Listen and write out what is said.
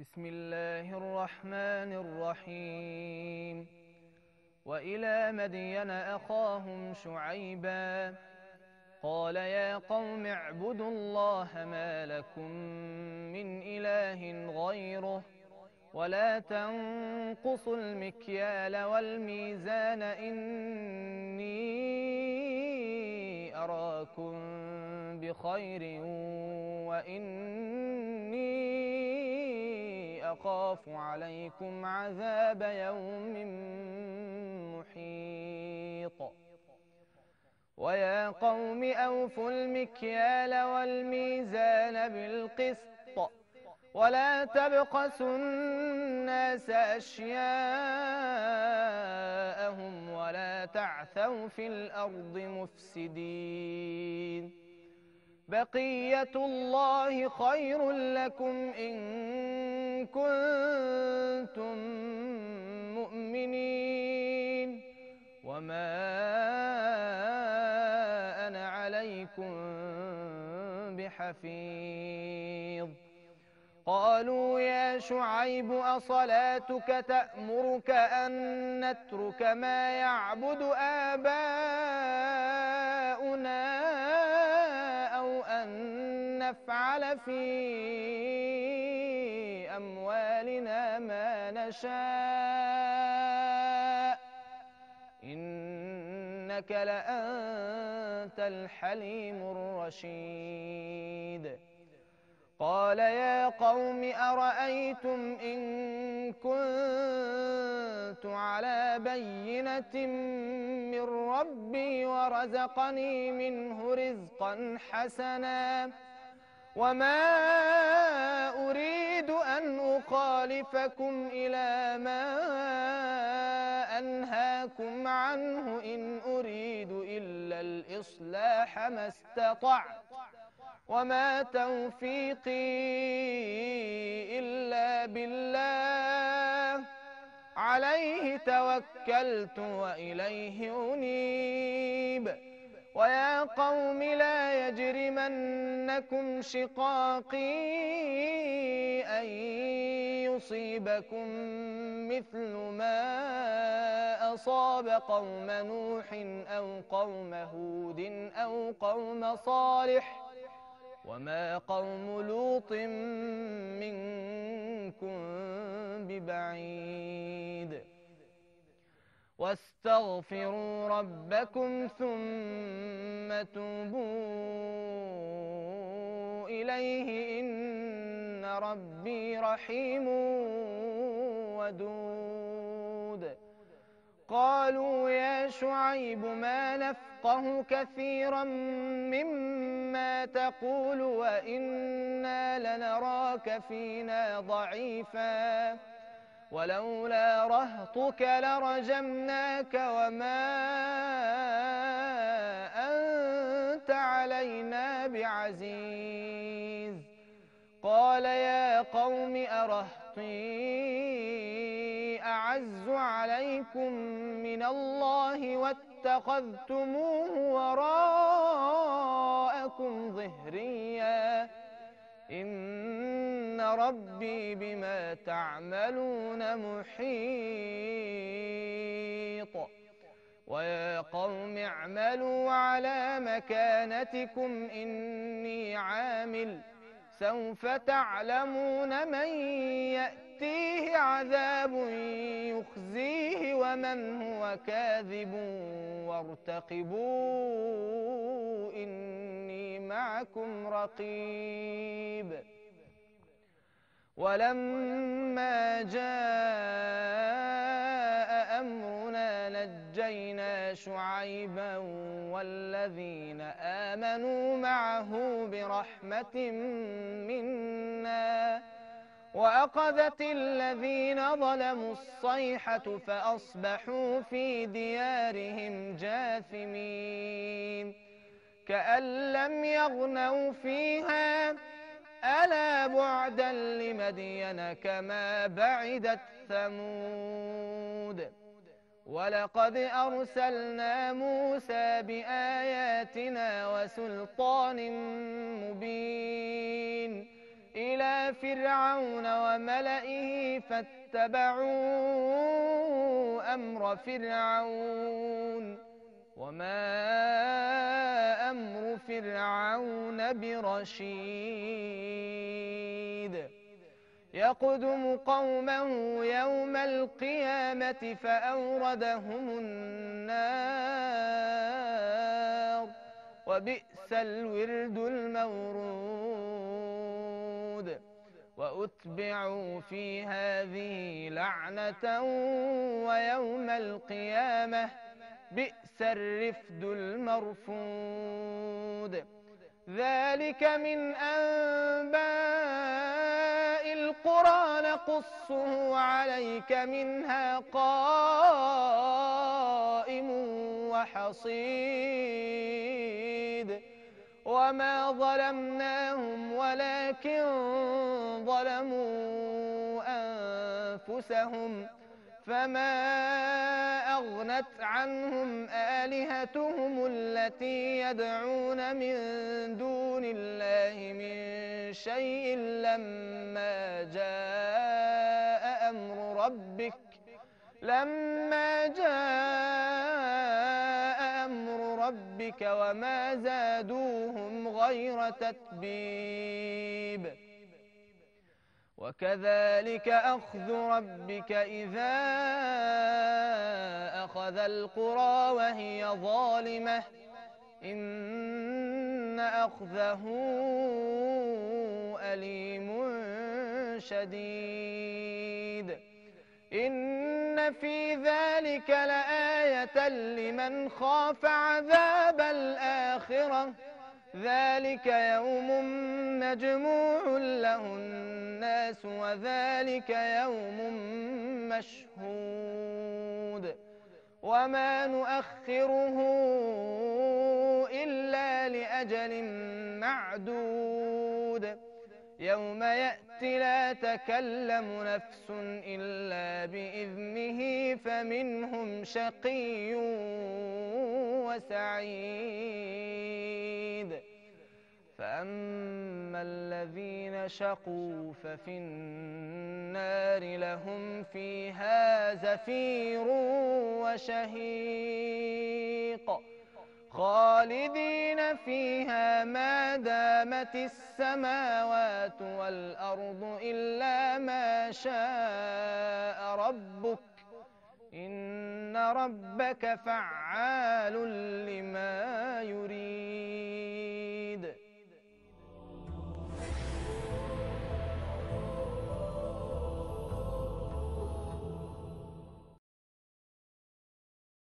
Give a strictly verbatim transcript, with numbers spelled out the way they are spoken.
بسم الله الرحمن الرحيم. وإلى مدين أخاهم شعيبا قال يا قوم اعبدوا الله ما لكم من إله غيره ولا تنقصوا المكيال والميزان إني أراكم بخير وإني أخاف عليكم عذاب يوم محيط. ويا قوم أوفوا المكيال والميزان بالقسط ولا تبخسوا الناس أشياءهم ولا تعثوا في الأرض مفسدين. بقية الله خير لكم إن كنتم مؤمنين وما أنا عليكم بحفيظ. قالوا يا شعيب أصلاتك تأمرك أن نترك ما يعبد آباؤنا أو أن نفعل في أموالنا ما نشاء إنك لأنت الحليم الرشيد. قال يا قوم أرأيتم إن كنت على بينة من ربي ورزقني منه رزقا حسنا وما أريد أن أخالفكم إلى ما أنهاكم عنه إن أريد إلا الإصلاح ما استطعت وما توفيقي إلا بالله عليه توكلت وإليه أنيب. ويا قوم لا يجرمنكم شقاقي أن يصيبكم مثل ما أصاب قوم نوح أو قوم هود أو قوم صالح وما قوم لوط منكم ببعيد. واستغفروا ربكم ثم توبوا إليه إن ربي رحيم ودود. قالوا يا شعيب ما نفقه كثيرا مما تقول وإنا لنراك فينا ضعيفا ولولا رهطك لرجمناك وما أنت علينا بعزيز. قال يا قوم أرهطي أعز عليكم من الله واتخذتموه وراءكم ظهريا إن ربي بما تعملون محيط. ويا قوم اعملوا على مكانتكم إني عامل سوف تعلمون من يأتيه عذاب يخزيه ومن هو كاذب وارتقبوا إني معكم رقيب. ولما جاء أمرنا نجينا شعيبا والذين آمنوا معه برحمة منا وأخذت الذين ظلموا الصيحة فأصبحوا في ديارهم جاثمين كأن لم يغنوا فيها ألا بعدا لمدين كما بعدت ثمود. ولقد أرسلنا موسى بآياتنا وسلطان مبين إلى فرعون فرعون وملئه فاتبعوا أمر فرعون وما أمر فرعون برشيد يقدم قومه يوم القيامة فأوردهم النار وبئس الورد المورود وأتبعوا في هذه لعنة ويوم القيامة بئس الرفد المرفود ذلك من أنباء القرى نقصه عليك منها قائم وحصيد وما ظلمناهم ولكن ظلموا أنفسهم فما أغنت عنهم آلهتهم التي يدعون من دون الله من شيء لما جاء أمر ربك لما جاء أمر ربك وما زادوهم غير تتبيب وكذلك أخذ ربك إذا أخذ القرى وهي ظالمة إن أخذه أليم شديد إن في ذلك لآية لمن خاف عذاب الآخرة ذلك يوم مجموع له الناس وذلك يوم مشهود وما نؤخره إلا لأجل معدود يوم يأتي لا تكلم نفس إلا بإذنه فمنهم شقي وسعيد فأما الذين شقوا ففي النار لهم فيها زفير وشهيق خالدين فيها ما دامت السماوات والأرض إلا ما شاء ربك إن ربك فعال لما يريد